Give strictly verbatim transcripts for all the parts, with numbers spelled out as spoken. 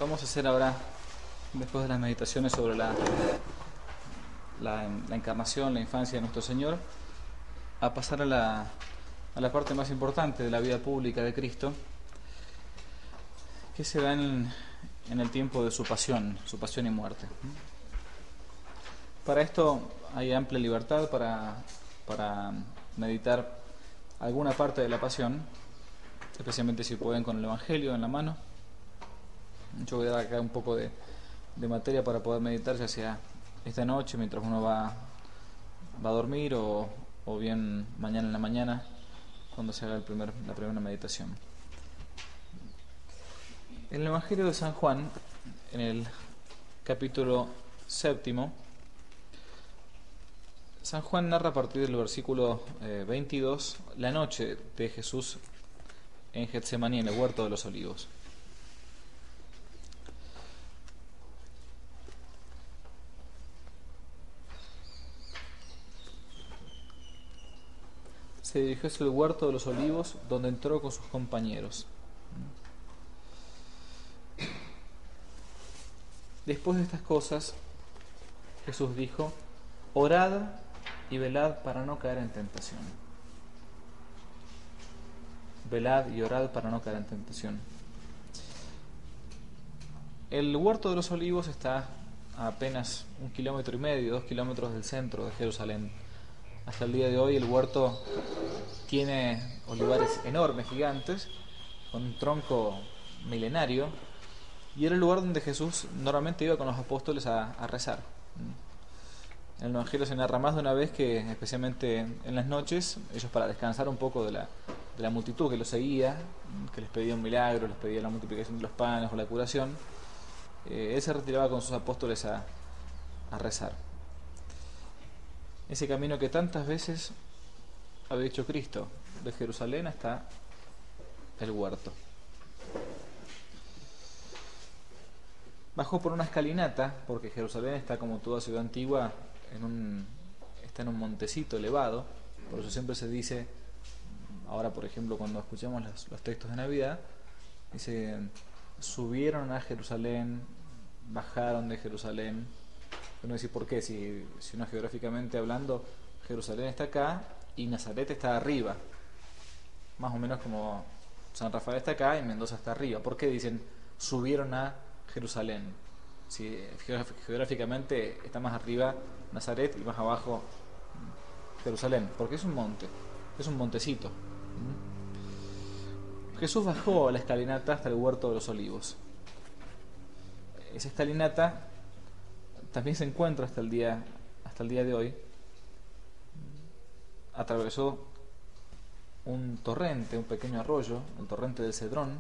Vamos a hacer ahora, después de las meditaciones sobre la, la, la encarnación, la infancia de nuestro Señor, a pasar a la, a la parte más importante de la vida pública de Cristo, que se da en, en el tiempo de su pasión, su pasión y muerte. Para esto hay amplia libertad para, para meditar alguna parte de la pasión, especialmente si pueden con el Evangelio en la mano. Yo voy a dar acá un poco de, de materia para poder meditar, ya sea esta noche mientras uno va, va a dormir o, o bien mañana en la mañana cuando se haga el primer, la primera meditación. En el Evangelio de San Juan, en el capítulo séptimo, San Juan narra a partir del versículo eh, veintidós la noche de Jesús en Getsemaní, en el huerto de los olivos. Se dirigió hacia el huerto de los olivos, donde entró con sus compañeros. Después de estas cosas, Jesús dijo: orad y velad para no caer en tentación. Velad y orad para no caer en tentación. El huerto de los olivos está a apenas un kilómetro y medio, dos kilómetros del centro de Jerusalén. Hasta el día de hoy el huerto tiene olivares enormes, gigantes, con un tronco milenario, y era el lugar donde Jesús normalmente iba con los apóstoles a, a rezar. En el Evangelio se narra más de una vez que, especialmente en las noches, ellos, para descansar un poco de la, de la multitud que los seguía, que les pedía un milagro, les pedía la multiplicación de los panes o la curación, eh, él se retiraba con sus apóstoles a, a rezar. Ese camino que tantas veces había hecho Cristo, de Jerusalén hasta el huerto. Bajó por una escalinata, porque Jerusalén está, como toda ciudad antigua, en un, está en un montecito elevado. Por eso siempre se dice, ahora por ejemplo cuando escuchamos los, los textos de Navidad, dice: subieron a Jerusalén, bajaron de Jerusalén. Uno dice, ¿por qué? Si, si uno geográficamente hablando, Jerusalén está acá y Nazaret está arriba, más o menos como San Rafael está acá y Mendoza está arriba. ¿Por qué dicen subieron a Jerusalén? Si geográficamente está más arriba Nazaret y más abajo Jerusalén, porque es un monte, es un montecito. Jesús bajó a la escalinata hasta el huerto de los olivos. Esa escalinata también se encuentra hasta el día hasta el día de hoy. Atravesó un torrente, un pequeño arroyo, el torrente del Cedrón.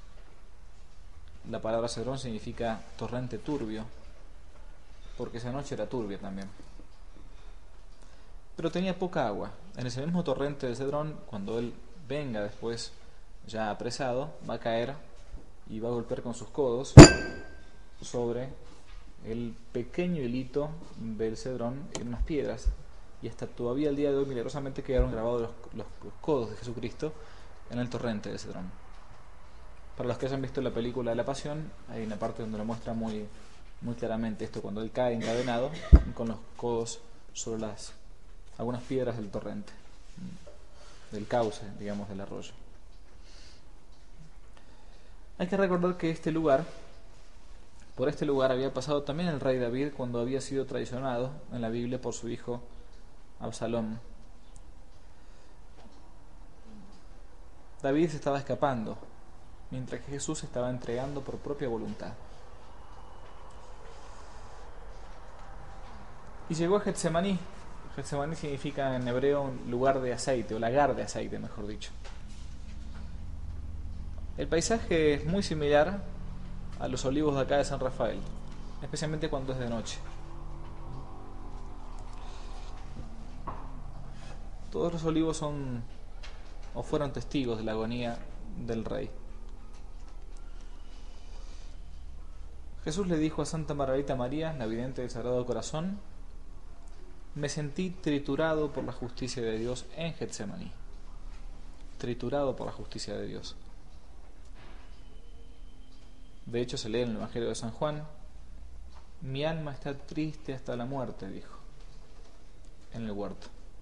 La palabra Cedrón significa torrente turbio, porque esa noche era turbia también. Pero tenía poca agua. En ese mismo torrente del Cedrón, cuando él venga después, ya apresado, va a caer y va a golpear con sus codos sobre el pequeño hilito del Cedrón en unas piedras, y hasta todavía el día de hoy milagrosamente quedaron grabados los, los, los codos de Jesucristo en el torrente del Cedrón. Para los que hayan visto la película de la Pasión, hay una parte donde lo muestra muy, muy claramente esto, cuando él cae encadenado con los codos sobre las algunas piedras del torrente, del cauce, digamos, del arroyo. Hay que recordar que este lugar, por este lugar había pasado también el rey David cuando había sido traicionado en la Biblia por su hijo Absalón. David se estaba escapando, mientras que Jesús se estaba entregando por propia voluntad. Y llegó a Getsemaní. Getsemaní significa en hebreo un lugar de aceite, o lagar de aceite, mejor dicho. El paisaje es muy similar a los olivos de acá de San Rafael, especialmente cuando es de noche. Todos los olivos son o fueron testigos de la agonía del rey. Jesús le dijo a Santa Margarita María, la vidente del Sagrado Corazón: me sentí triturado por la justicia de Dios en Getsemaní. Triturado por la justicia de Dios. De hecho, se lee en el Evangelio de San Juan: mi alma está triste hasta la muerte, dijo, en el huerto.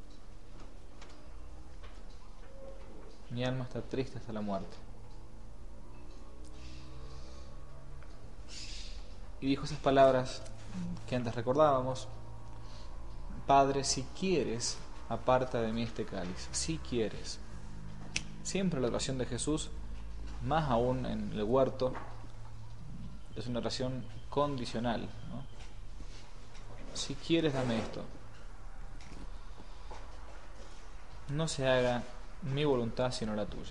Mi alma está triste hasta la muerte. Y dijo esas palabras que antes recordábamos: Padre, si quieres, aparta de mí este cáliz. Si quieres. Siempre la oración de Jesús, más aún en el huerto, es una oración condicional, ¿no? Si quieres, dame esto. No se haga mi voluntad sino la tuya.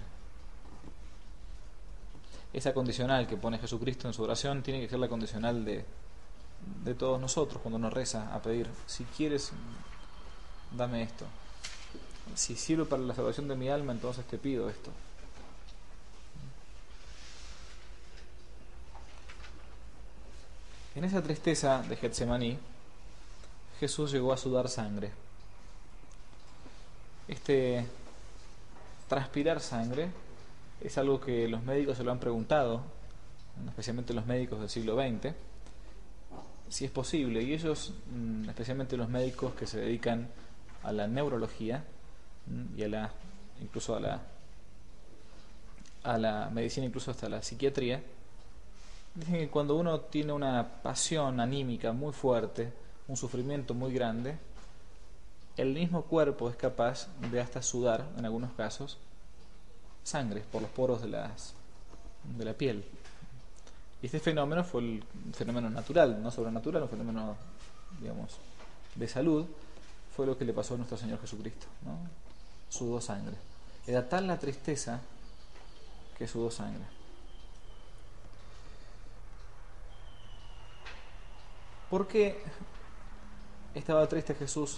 Esa condicional que pone Jesucristo en su oración tiene que ser la condicional de, de todos nosotros cuando nos reza a pedir: si quieres, dame esto. Si sirve para la salvación de mi alma, entonces te pido esto. En esa tristeza de Getsemaní, Jesús llegó a sudar sangre. Este transpirar sangre es algo que los médicos se lo han preguntado, especialmente los médicos del siglo veinte, si es posible, y ellos, especialmente los médicos que se dedican a la neurología y a la incluso a la a la medicina, incluso hasta la psiquiatría, dicen que cuando uno tiene una pasión anímica muy fuerte, un sufrimiento muy grande, el mismo cuerpo es capaz de hasta sudar, en algunos casos, sangre por los poros de las de la piel. Y este fenómeno fue el fenómeno natural, no sobrenatural, un fenómeno, digamos, de salud. Fue lo que le pasó a nuestro Señor Jesucristo, ¿no? Sudó sangre. Era tal la tristeza que sudó sangre. ¿Por qué estaba triste Jesús?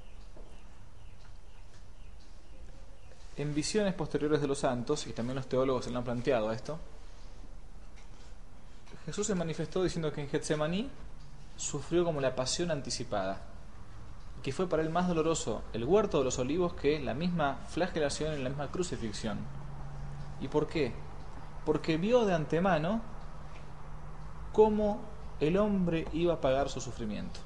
En visiones posteriores de los santos, y también los teólogos se lo han planteado a esto, Jesús se manifestó diciendo que en Getsemaní sufrió como la pasión anticipada, que fue para él más doloroso el huerto de los olivos que la misma flagelación y la misma crucifixión. ¿Y por qué? Porque vio de antemano cómo el hombre iba a pagar su sufrimiento.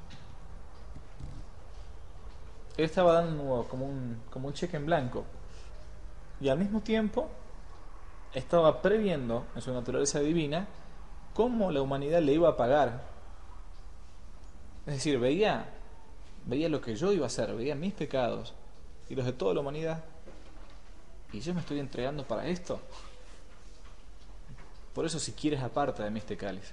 Él estaba dando como un, como un cheque en blanco, y al mismo tiempo estaba previendo en su naturaleza divina cómo la humanidad le iba a pagar. Es decir, veía, veía lo que yo iba a hacer, veía mis pecados y los de toda la humanidad, y yo me estoy entregando para esto. Por eso, si quieres, aparta de mí este cáliz.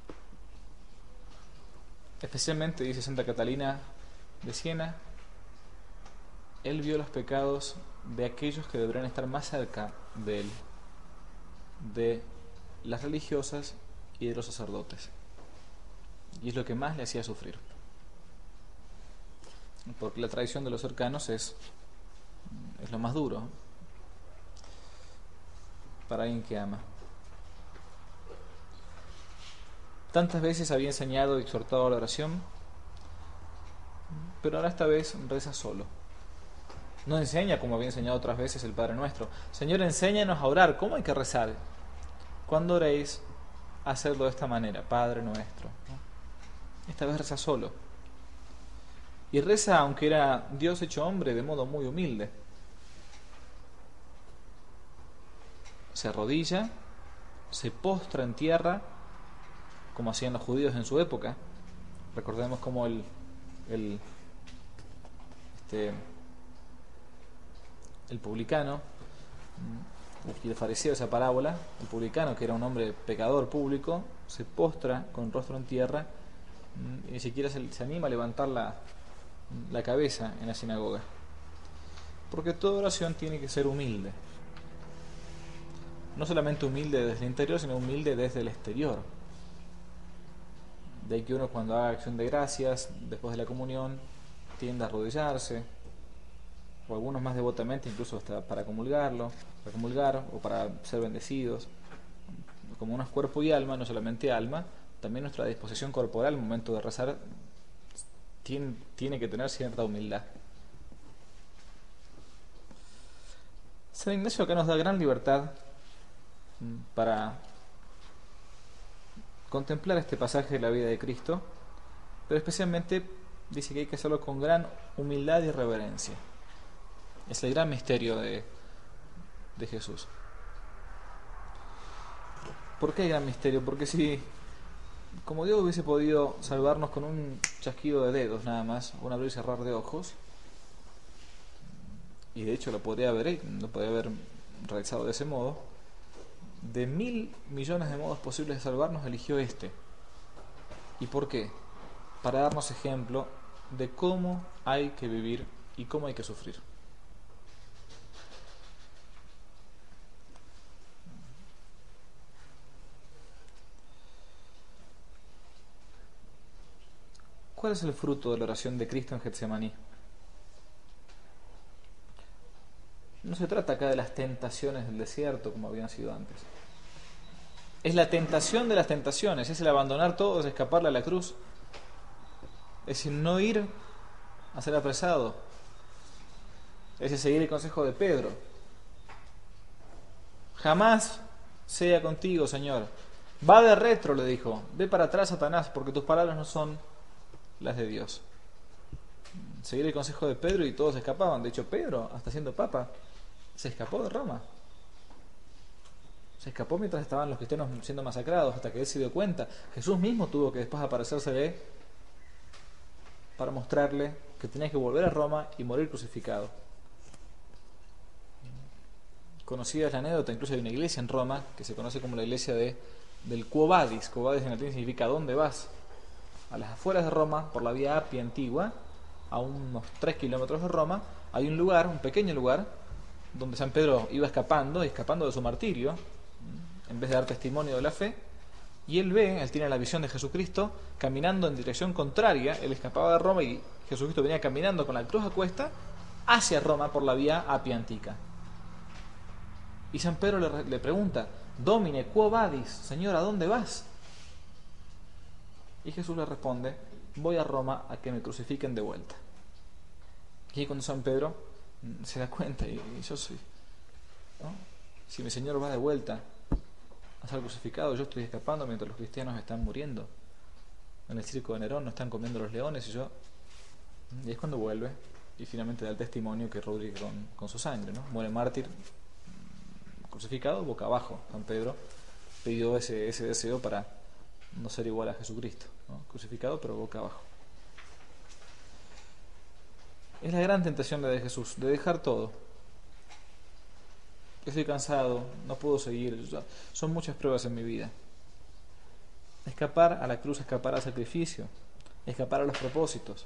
Especialmente, dice Santa Catalina de Siena, él vio los pecados de aquellos que deberían estar más cerca de él, de las religiosas y de los sacerdotes, y es lo que más le hacía sufrir, porque la traición de los cercanos es, es lo más duro para alguien que ama. Tantas veces había enseñado y exhortado a la oración, pero ahora esta vez reza solo. No enseña como había enseñado otras veces el Padre Nuestro. Señor, enséñanos a orar. ¿Cómo hay que rezar? Cuando oréis, hacerlo de esta manera: Padre Nuestro. Esta vez reza solo. Y reza, aunque era Dios hecho hombre, de modo muy humilde. Se arrodilla, se postra en tierra, como hacían los judíos en su época. Recordemos cómo el, el este el publicano y el fariseo, esa parábola, el publicano, que era un hombre pecador público, se postra con el rostro en tierra y ni siquiera se, se anima a levantar la, la cabeza en la sinagoga, porque toda oración tiene que ser humilde, no solamente humilde desde el interior, sino humilde desde el exterior. De ahí que uno, cuando haga acción de gracias después de la comunión, tiende a arrodillarse, o algunos más devotamente incluso hasta para comulgarlo, para comulgar o para ser bendecidos. Como uno es cuerpo y alma, no solamente alma, también nuestra disposición corporal al momento de rezar tiene, tiene que tener cierta humildad. San Ignacio acá nos da gran libertad para contemplar este pasaje de la vida de Cristo, pero especialmente dice que hay que hacerlo con gran humildad y reverencia. Es el gran misterio de, de Jesús. ¿Por qué el gran misterio? Porque si, como Dios hubiese podido salvarnos con un chasquido de dedos nada más, un abrir y cerrar de ojos, y de hecho lo podría haber, lo podría haber realizado de ese modo, de mil millones de modos posibles de salvarnos, eligió este. ¿Y por qué? Para darnos ejemplo de cómo hay que vivir y cómo hay que sufrir. ¿Cuál es el fruto de la oración de Cristo en Getsemaní? No se trata acá de las tentaciones del desierto como habían sido antes. Es la tentación de las tentaciones, es el abandonar todo, es escaparle a la cruz. Es decir, no ir a ser apresado. Es seguir el consejo de Pedro. Jamás sea contigo, Señor. Va de retro, le dijo. Ve para atrás, Satanás, porque tus palabras no son las de Dios. Seguir el consejo de Pedro y todos escapaban. De hecho, Pedro, hasta siendo papa, se escapó de Roma. Se escapó mientras estaban los cristianos siendo masacrados, hasta que él se dio cuenta. Jesús mismo tuvo que después aparecérsele para mostrarle que tenía que volver a Roma y morir crucificado. Conocida es la anécdota, incluso hay una iglesia en Roma que se conoce como la iglesia de, del Quo Vadis. Quo Vadis en latín significa ¿dónde vas? A las afueras de Roma, por la vía Appia antigua, a unos tres kilómetros de Roma, hay un lugar, un pequeño lugar, donde San Pedro iba escapando, y escapando de su martirio, en vez de dar testimonio de la fe, y él ve, él tiene la visión de Jesucristo caminando en dirección contraria. Él escapaba de Roma y Jesucristo venía caminando con la cruz a cuesta hacia Roma por la vía Appia antica. Y San Pedro le, le pregunta: Domine, quo vadis? Señor, ¿a dónde vas? Y Jesús le responde: voy a Roma a que me crucifiquen de vuelta. Y ahí cuando San Pedro se da cuenta, y, y yo soy, ¿no? Si mi Señor va de vuelta a ser crucificado, yo estoy escapando mientras los cristianos están muriendo en el circo de Nerón, no están comiendo los leones, y yo... Y es cuando vuelve y finalmente da el testimonio que Rodrigo con, con su sangre, ¿no? Muere mártir, crucificado, boca abajo. San Pedro pidió ese, ese deseo para no ser igual a Jesucristo, ¿no? Crucificado pero boca abajo. Es la gran tentación de Jesús, de dejar todo. Estoy cansado, no puedo seguir, son muchas pruebas en mi vida. Escapar a la cruz, escapar al sacrificio, escapar a los propósitos.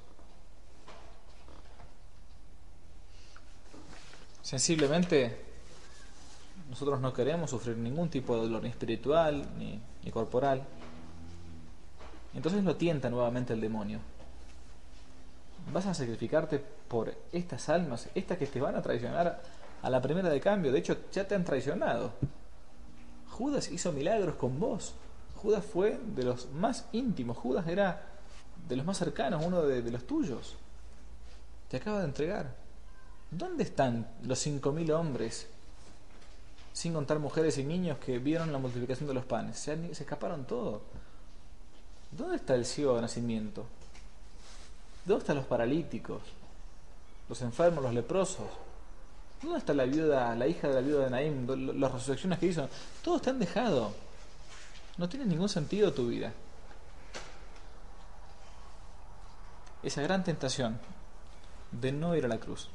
Sensiblemente, nosotros no queremos sufrir ningún tipo de dolor, ni espiritual, ni, ni corporal. Entonces lo tienta nuevamente el demonio. Vas a sacrificarte por estas almas, estas que te van a traicionar a la primera de cambio. De hecho, ya te han traicionado. Judas hizo milagros con vos. Judas fue de los más íntimos. Judas era de los más cercanos, uno de, de los tuyos. Te acaba de entregar. ¿Dónde están los cinco mil hombres, sin contar mujeres y niños, que vieron la multiplicación de los panes? Se, han, se escaparon todos. ¿Dónde está el ciego de nacimiento? ¿Dónde están los paralíticos, los enfermos, los leprosos? ¿Dónde está la viuda, la hija de la viuda de Naín, las resurrecciones que hizo? Todos te han dejado. No tiene ningún sentido tu vida. Esa gran tentación de no ir a la cruz.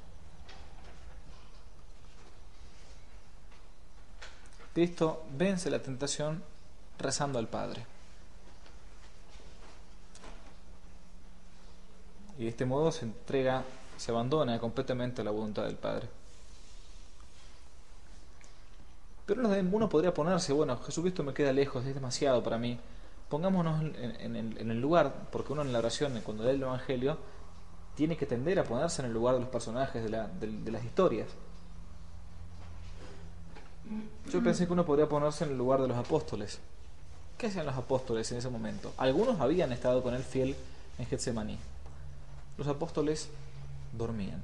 Cristo vence la tentación rezando al Padre. Y de este modo se entrega, se abandona completamente a la voluntad del Padre. Pero uno podría ponerse, bueno, Jesucristo me queda lejos, es demasiado para mí. Pongámonos en, en, en, en el lugar, porque uno en la oración, cuando lee el Evangelio, tiene que tender a ponerse en el lugar de los personajes, de, la, de, de las historias. Yo pensé que uno podría ponerse en el lugar de los apóstoles. ¿Qué hacían los apóstoles en ese momento? Algunos habían estado con él fiel en Getsemaní. Los apóstoles dormían.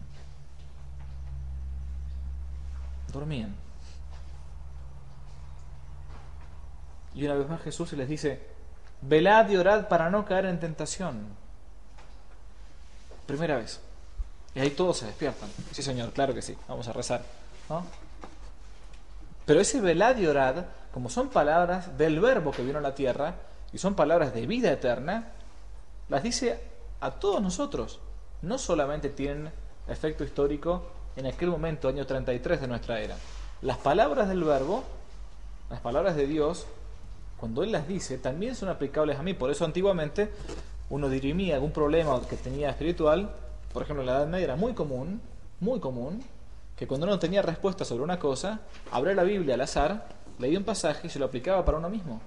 Dormían. Y una vez más Jesús les dice: velad y orad para no caer en tentación. Primera vez. Y ahí todos se despiertan. Sí, Señor, claro que sí, vamos a rezar, ¿no? Pero ese velad y orad, como son palabras del Verbo que vino a la tierra, y son palabras de vida eterna, las dice a todos nosotros. No solamente tienen efecto histórico en aquel momento, año treinta y tres de nuestra era. Las palabras del Verbo, las palabras de Dios, cuando Él las dice, también son aplicables a mí. Por eso antiguamente uno dirimía algún problema que tenía espiritual. Por ejemplo, en la Edad Media era muy común, muy común, que cuando uno tenía respuesta sobre una cosa, abría la Biblia al azar, leía un pasaje y se lo aplicaba para uno mismo.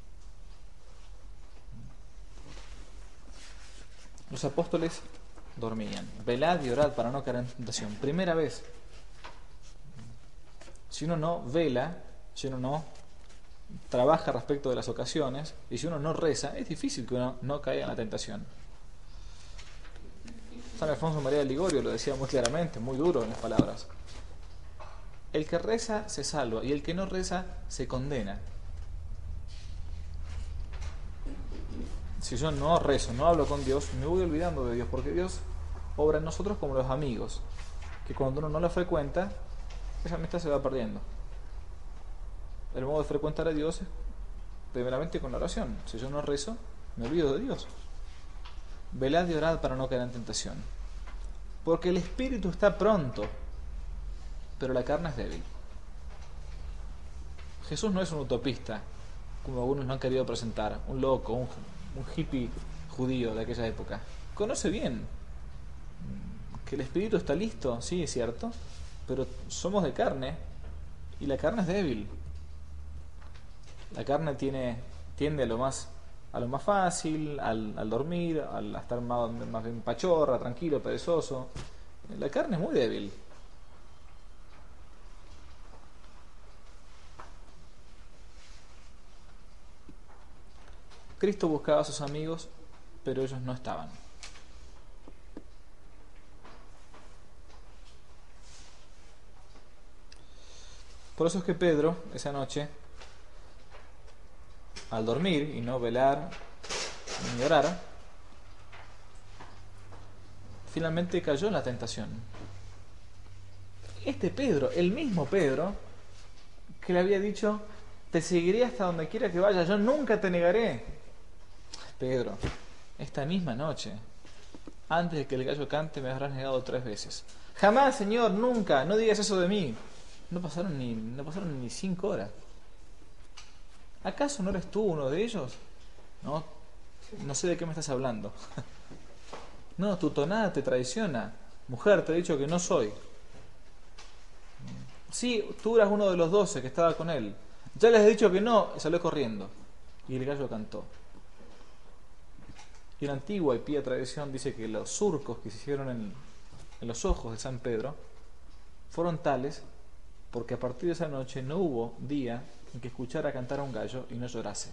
Los apóstoles dormían. Velad y orad para no caer en tentación. Primera vez. Si uno no vela, si uno no trabaja respecto de las ocasiones, y si uno no reza, es difícil que uno no caiga en la tentación. San Alfonso María de Ligorio lo decía muy claramente, muy duro en las palabras. El que reza se salva y el que no reza se condena. Si yo no rezo, no hablo con Dios, me voy olvidando de Dios, porque Dios obra en nosotros como los amigos, que cuando uno no lo frecuenta, esa amistad se va perdiendo. El modo de frecuentar a Dios es primeramente con la oración. Si yo no rezo, me olvido de Dios. Velad y orad para no caer en tentación, porque el espíritu está pronto, pero la carne es débil. Jesús no es un utopista, como algunos lo han querido presentar, un loco, un, un hippie judío de aquella época. Conoce bien que el espíritu está listo, sí, es cierto, pero somos de carne y la carne es débil. La carne tiene, tiende a lo más, a lo más fácil, al, al dormir, al a estar más, más bien pachorra, tranquilo, perezoso. La carne es muy débil. Cristo buscaba a sus amigos, pero ellos no estaban. Por eso es que Pedro, esa noche, al dormir y no velar ni orar, finalmente cayó en la tentación. Este Pedro, el mismo Pedro, que le había dicho, te seguiré hasta donde quiera que vayas, yo nunca te negaré. Pedro, esta misma noche, antes de que el gallo cante, me habrás negado tres veces. Jamás, Señor, nunca, no digas eso de mí. No pasaron ni, no pasaron ni cinco horas. ¿Acaso no eres tú uno de ellos? No, no sé de qué me estás hablando. No, tu tonada te traiciona. Mujer, te he dicho que no soy. Sí, tú eras uno de los doce que estaba con él. Ya les he dicho que no, y salió corriendo. Y el gallo cantó. Y la antigua y pía tradición dice que los surcos que se hicieron en, en los ojos de San Pedro fueron tales porque a partir de esa noche no hubo día en que escuchara cantar a un gallo y no llorase.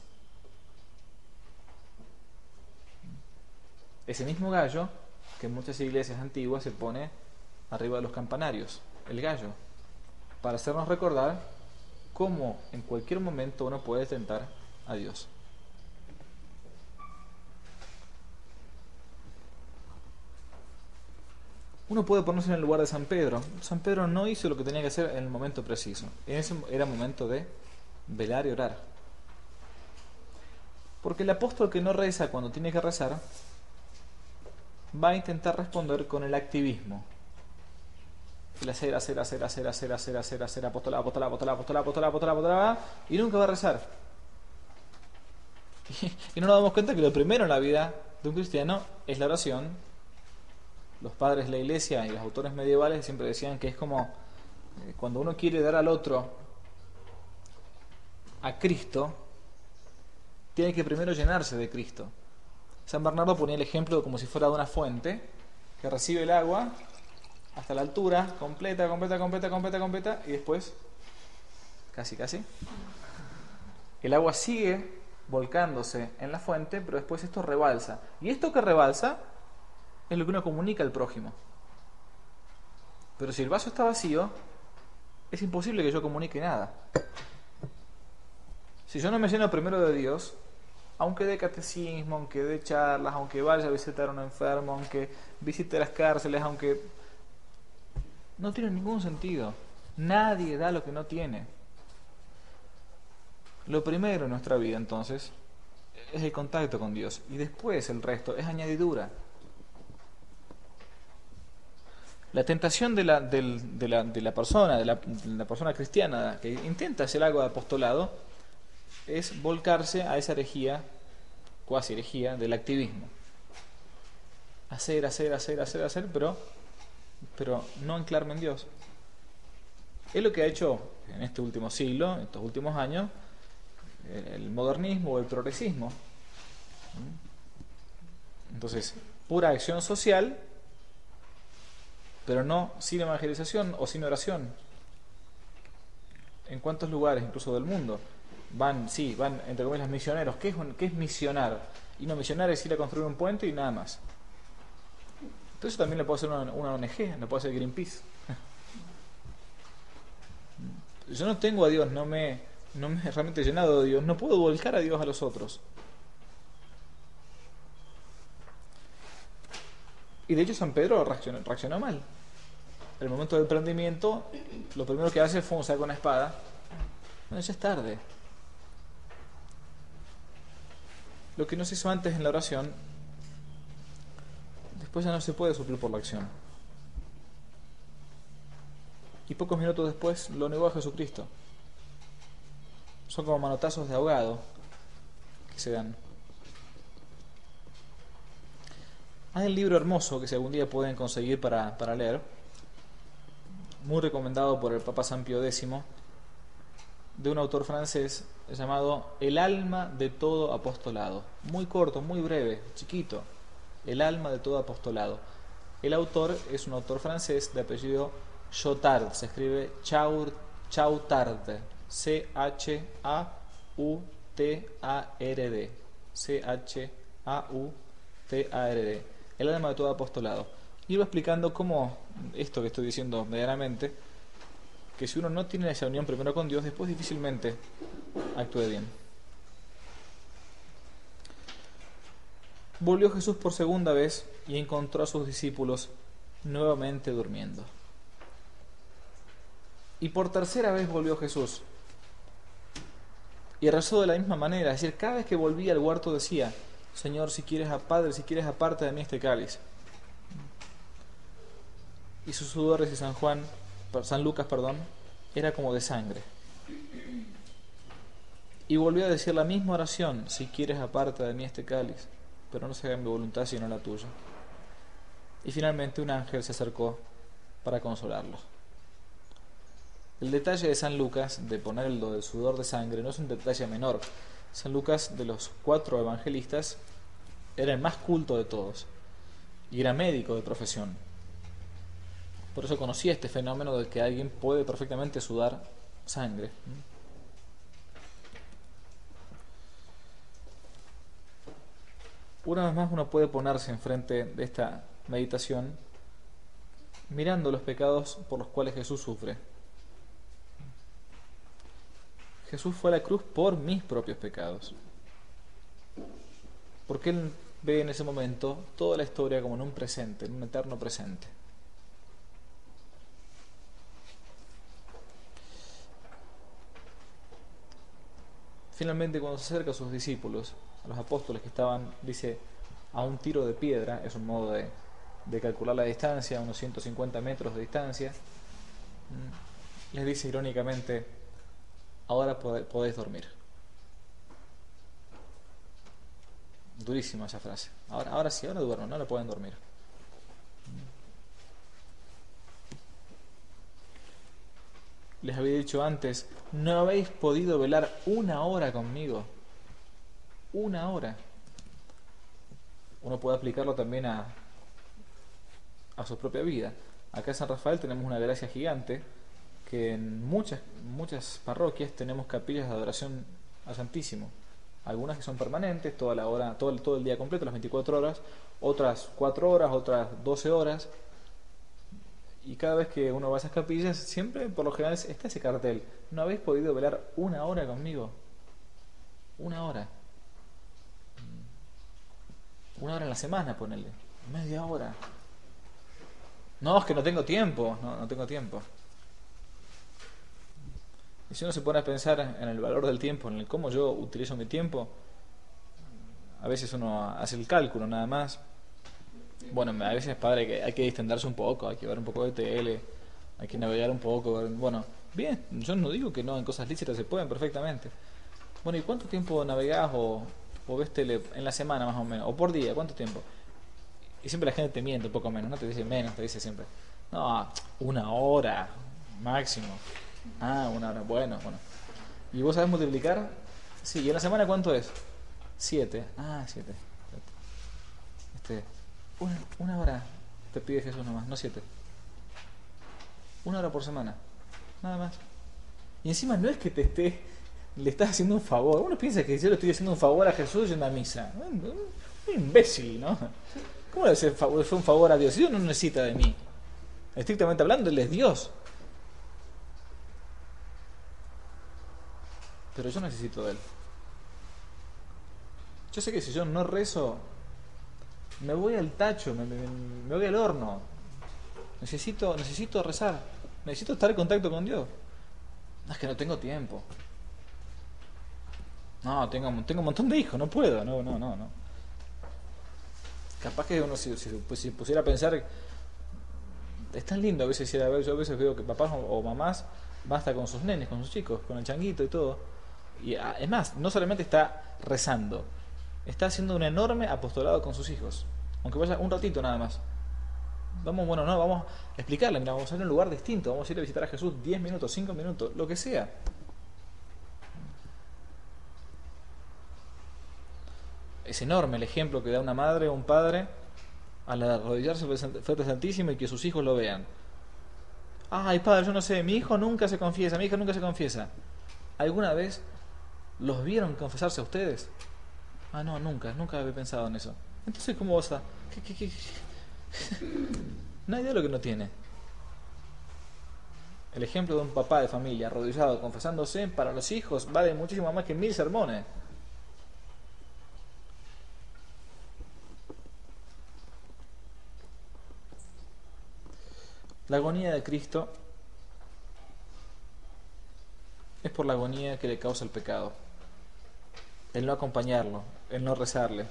Ese mismo gallo que en muchas iglesias antiguas se pone arriba de los campanarios, el gallo, para hacernos recordar cómo en cualquier momento uno puede tentar a Dios. Uno puede ponerse en el lugar de San Pedro. San Pedro no hizo lo que tenía que hacer en el momento preciso. En ese era momento de velar y orar. Porque el apóstol que no reza cuando tiene que rezar va a intentar responder con el activismo. El hacer, hacer, hacer, hacer, hacer, hacer, hacer, hacer, apostolado, apostolado, apostolado, apostolado, apostolado, apostolado, apostolado, y nunca va a rezar. Y, y no nos damos cuenta que lo primero en la vida de un cristiano es la oración. Los padres de la iglesia y los autores medievales siempre decían que es como eh, cuando uno quiere dar al otro a Cristo, tiene que primero llenarse de Cristo. San Bernardo ponía el ejemplo como si fuera de una fuente que recibe el agua hasta la altura, completa, completa, completa, completa, completa, y después, casi, casi, el agua sigue volcándose en la fuente, pero después esto rebalsa. Y esto que rebalsa es lo que uno comunica al prójimo. Pero si el vaso está vacío, es imposible que yo comunique nada. Si yo no me lleno primero de Dios, aunque dé catecismo, aunque dé charlas, aunque vaya a visitar a un enfermo, aunque visite las cárceles, aunque... no tiene ningún sentido. Nadie da lo que no tiene. Lo primero en nuestra vida, entonces, es el contacto con Dios. Y después el resto es añadidura. La tentación de la, del- de la, de la persona, de la, de la persona cristiana que intenta hacer algo de apostolado, es volcarse a esa herejía, cuasi herejía, del activismo. Hacer, hacer, hacer, hacer, hacer, pero, pero no anclarme en Dios. Es lo que ha hecho en este último siglo, en estos últimos años, el modernismo o el progresismo. Entonces, pura acción social, pero no sin evangelización o sin oración. ¿En cuántos lugares, incluso del mundo, van, sí, van, entre comillas, misioneros? ¿Qué es, un- qué es misionar? Y no, misionar es ir a construir un puente y nada más. Entonces también le puede hacer una, una O N G, le puede hacer Greenpeace. Yo no tengo a Dios, no me, no me he realmente llenado de Dios, no puedo volcar a Dios a los otros. Y de hecho San Pedro reaccionó, reaccionó mal. En el momento del emprendimiento, lo primero que hace fue usar con una espada. Bueno, ya es tarde. Lo que no se hizo antes en la oración, después ya no se puede suplir por la acción. Y pocos minutos después lo negó a Jesucristo. Son como manotazos de ahogado que se dan. Hay un libro hermoso que si algún día pueden conseguir para, para leer, muy recomendado por el Papa San Pío X, de un autor francés llamado El alma de todo apostolado. Muy corto, muy breve, chiquito. El alma de todo apostolado. El autor es un autor francés de apellido Chautard, se escribe Chaur, Chautard, C H A U T A R D, C H A U T A R D, el alma de todo apostolado. Y va explicando cómo esto que estoy diciendo medianamente, que si uno no tiene esa unión primero con Dios, después difícilmente actúe bien. Volvió Jesús por segunda vez y encontró a sus discípulos nuevamente durmiendo. Y por tercera vez volvió Jesús y rezó de la misma manera, es decir, cada vez que volvía al huerto decía: Señor, si quieres, a Padre, si quieres, aparte de mí este cáliz. Y su sudor, dice San Juan, San Lucas, perdón, era como de sangre. Y volvió a decir la misma oración: si quieres, aparte de mí este cáliz, pero no se haga mi voluntad sino la tuya. Y finalmente un ángel se acercó para consolarlo. El detalle de San Lucas, de poner lo del sudor de sangre, no es un detalle menor. San Lucas, de los cuatro evangelistas, era el más culto de todos y era médico de profesión. Por eso conocía este fenómeno de que alguien puede perfectamente sudar sangre. Una vez más uno puede ponerse enfrente de esta meditación mirando los pecados por los cuales Jesús sufre. Jesús fue a la cruz por mis propios pecados. Porque Él ve en ese momento toda la historia como en un presente, en un eterno presente. Finalmente, cuando se acerca a sus discípulos, a los apóstoles que estaban, dice, a un tiro de piedra, es un modo de, de calcular la distancia, a unos ciento cincuenta metros de distancia, les dice irónicamente: ahora podéis dormir. Durísima esa frase. Ahora, ahora sí, ahora duermo, no le pueden dormir. Les había dicho antes: no habéis podido velar una hora conmigo. Una hora. Uno puede aplicarlo también a, a su propia vida. Acá en San Rafael tenemos una gracia gigante, que en muchas, muchas parroquias tenemos capillas de adoración al Santísimo. Algunas que son permanentes, toda la hora, todo el, todo el día completo, las veinticuatro horas, otras cuatro horas, otras doce horas. Y cada vez que uno va a esas capillas, siempre, por lo general, está ese cartel: no habéis podido velar una hora conmigo. Una hora. Una hora en la semana, ponele. Media hora. No, es que no tengo tiempo. No, no tengo tiempo. Y si uno se pone a pensar en el valor del tiempo, en el cómo yo utilizo mi tiempo, a veces uno hace el cálculo nada más. Bueno, a veces es padre que hay que distenderse un poco, hay que ver un poco de tele, hay que navegar un poco. ver- Bueno, bien, yo no digo que no, en cosas lícitas se pueden perfectamente. Bueno, ¿y cuánto tiempo navegás o, o ves tele en la semana más o menos? ¿O por día? ¿Cuánto tiempo? Y siempre la gente te miente un poco menos, no te dice menos, te dice siempre, no, una hora máximo. Ah, una hora, bueno, bueno. ¿Y vos sabés multiplicar? Sí, ¿y en la semana cuánto es? Siete. Ah, siete. Este, una, una hora te pide Jesús nomás, no siete. Una hora por semana, nada más. Y encima no es que te esté, le estás haciendo un favor. Uno piensa que yo le estoy haciendo un favor a Jesús yendo a misa. Un, un- un imbécil, ¿no? ¿Cómo le hace favor- fue un favor a Dios? Dios no necesita de mí. Estrictamente hablando, Él es Dios. Pero yo necesito de Él. Yo sé que si yo no rezo, me voy al tacho, me, me- me voy al horno. Necesito, necesito rezar. Necesito estar en contacto con Dios. No, es que no tengo tiempo. No, tengo, tengo un montón de hijos, no puedo. No, no, no, no. Capaz que uno si, si, pues, si pusiera a pensar, es tan lindo a veces ir a ver, yo a veces veo que papás o, o mamás basta con sus nenes, con sus chicos, con el changuito y todo. Y ah, es más, no solamente está rezando, está haciendo un enorme apostolado con sus hijos. Aunque vaya un ratito nada más. Vamos, bueno, no, vamos a explicarle, mira, vamos a ir a un lugar distinto, vamos a ir a visitar a Jesús diez minutos, cinco minutos, lo que sea. Es enorme el ejemplo que da una madre o un padre al arrodillarse frente al Santísimo y que sus hijos lo vean. Ay, padre, yo no sé, mi hijo nunca se confiesa, mi hija nunca se confiesa. ¿Alguna vez los vieron confesarse a ustedes? Ah, no, nunca, nunca había pensado en eso. Entonces, ¿cómo vas a...? ¿Qué, qué, qué? Nadie de lo que no tiene. El ejemplo de un papá de familia arrodillado confesándose para los hijos vale muchísimo más que mil sermones. La agonía de Cristo es por la agonía que le causa el pecado. El no acompañarlo, el no rezarle.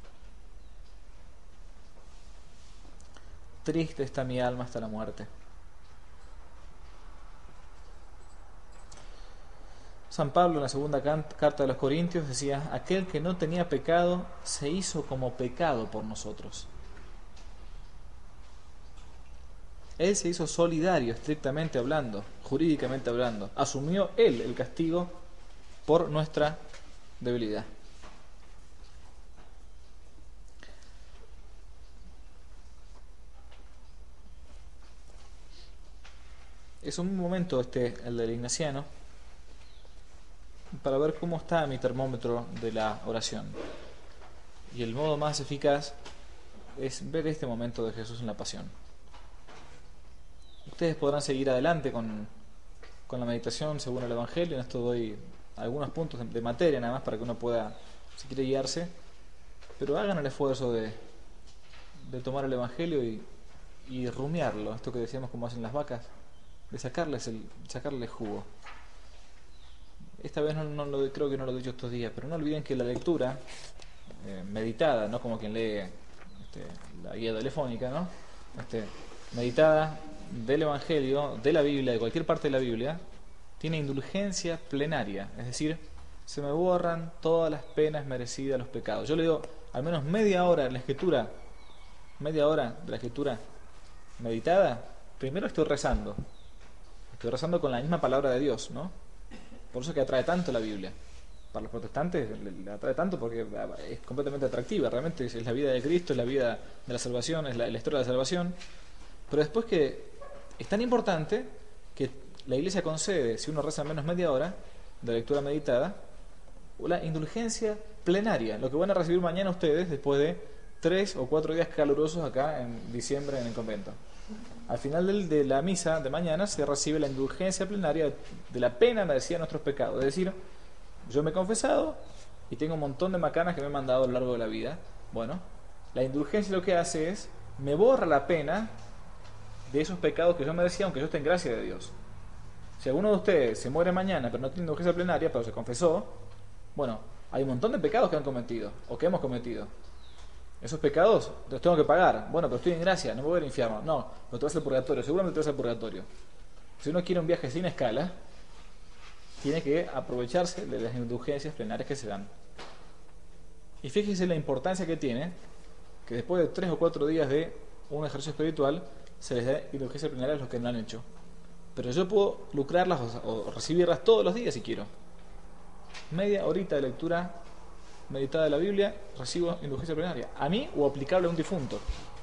Triste está mi alma hasta la muerte. San Pablo en la segunda carta de los Corintios decía, aquel que no tenía pecado se hizo como pecado por nosotros. Él se hizo solidario, estrictamente hablando, jurídicamente hablando. Asumió él el castigo por nuestra debilidad. Es un momento este, el del ignaciano, para ver cómo está mi termómetro de la oración. Y el modo más eficaz es ver este momento de Jesús en la pasión. Ustedes podrán seguir adelante con, con la meditación según el Evangelio. En esto doy algunos puntos de, de materia nada más para que uno pueda, si quiere, guiarse. Pero hagan el esfuerzo de, de tomar el Evangelio y, y rumiarlo. Esto que decíamos como hacen las vacas, de sacarles el sacarle jugo. Esta vez no, no lo, creo que no lo he dicho estos días, pero no olviden que la lectura eh, meditada, no como quien lee este, la guía telefónica, ¿no? Este, meditada del Evangelio, de la Biblia, de cualquier parte de la Biblia, tiene indulgencia plenaria, es decir, se me borran todas las penas merecidas, los pecados. Yo le digo al menos media hora de la escritura, media hora de la escritura meditada, primero estoy rezando, estoy rezando con la misma palabra de Dios, ¿no? Por eso es que atrae tanto la Biblia. Para los protestantes le atrae tanto porque es completamente atractiva. Realmente es la vida de Cristo, es la vida de la salvación, es la, la historia de la salvación. Pero después que es tan importante que la Iglesia concede, si uno reza menos media hora de lectura meditada, la indulgencia plenaria, lo que van a recibir mañana ustedes después de tres o cuatro días calurosos acá en diciembre en el convento. Al final del, de la misa de mañana se recibe la indulgencia plenaria de la pena merecida de nuestros pecados. Es decir, yo me he confesado y tengo un montón de macanas que me he mandado a lo largo de la vida. Bueno, La indulgencia lo que hace es, me borra la pena de esos pecados que yo merecía, aunque yo esté en gracia de Dios. Si alguno de ustedes se muere mañana, pero no tiene indulgencia plenaria, pero se confesó, bueno, hay un montón de pecados que han cometido, o que hemos cometido. Esos pecados los tengo que pagar. Bueno, pero estoy en gracia, no me voy al infierno. No, pero te vas al purgatorio, seguramente te vas al purgatorio. Si uno quiere un viaje sin escala, tiene que aprovecharse de las indulgencias plenarias que se dan. Y fíjese la importancia que tiene que después de tres o cuatro días de un ejercicio espiritual se les da indulgencias plenarias a los que no han hecho. Pero yo puedo lucrarlas o, o recibirlas todos los días si quiero. Media horita de lectura meditada de la Biblia, recibo indulgencia plenaria. A mí o aplicable a un difunto.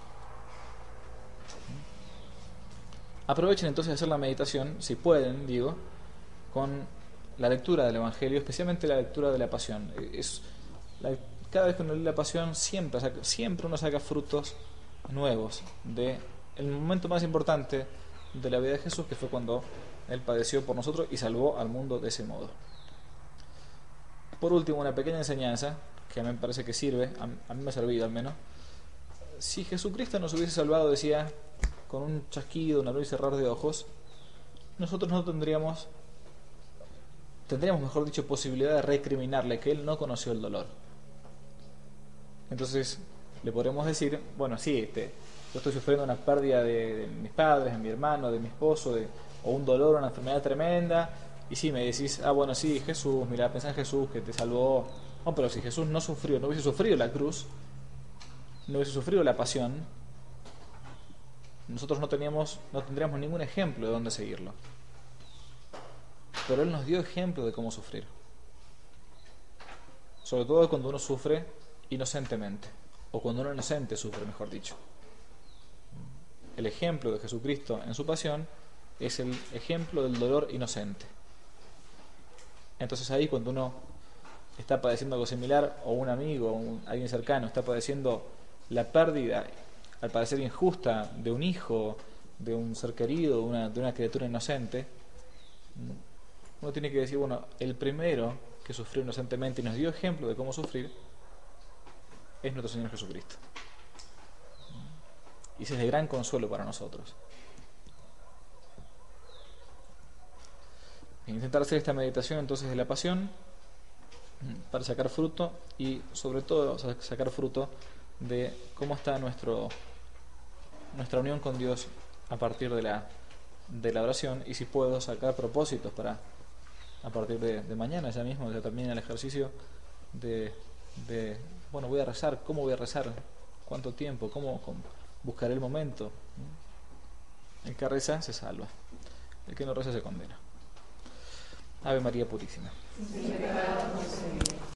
Aprovechen entonces de hacer la meditación, si pueden, digo, con la lectura del Evangelio, especialmente la lectura de la Pasión. Es, la, cada vez que uno lee la Pasión, siempre, saca, siempre uno saca frutos nuevos de el momento más importante de la vida de Jesús, que fue cuando Él padeció por nosotros y salvó al mundo de ese modo. Por último, una pequeña enseñanza que a mí me parece que sirve, a mí me ha servido al menos. Si Jesucristo nos hubiese salvado, decía, con un chasquido, un abrir y cerrar de ojos, nosotros no tendríamos, tendríamos, mejor dicho, posibilidad de recriminarle que Él no conoció el dolor. Entonces, le podremos decir, bueno, sí, este, yo estoy sufriendo una pérdida de, de mis padres, de mi hermano, de mi esposo, de, o un dolor, una enfermedad tremenda. Y si me decís, ah, bueno, sí, Jesús, mira, pensá en Jesús que te salvó. No, pero si Jesús no sufrió, no hubiese sufrido la cruz, no hubiese sufrido la pasión, nosotros no teníamos, no tendríamos ningún ejemplo de dónde seguirlo. Pero Él nos dio ejemplo de cómo sufrir. Sobre todo cuando uno sufre inocentemente, o cuando uno inocente sufre, mejor dicho. El ejemplo de Jesucristo en su pasión es el ejemplo del dolor inocente. Entonces ahí cuando uno está padeciendo algo similar, o un amigo, o un, alguien cercano está padeciendo la pérdida, al parecer injusta, de un hijo, de un ser querido, de una, de una criatura inocente, uno tiene que decir, bueno, el primero que sufrió inocentemente y nos dio ejemplo de cómo sufrir es nuestro Señor Jesucristo. Y ese es de gran consuelo para nosotros. Intentar hacer esta meditación entonces de la pasión para sacar fruto y sobre todo sacar fruto de cómo está nuestro nuestra unión con Dios a partir de la de la oración, y si puedo sacar propósitos para a partir de, de mañana ya mismo, ya termina el ejercicio de, de bueno, voy a rezar, ¿cómo voy a rezar? ¿Cuánto tiempo? ¿Cómo, cómo buscaré el momento? El que reza se salva, el que no reza se condena. Ave María Purísima.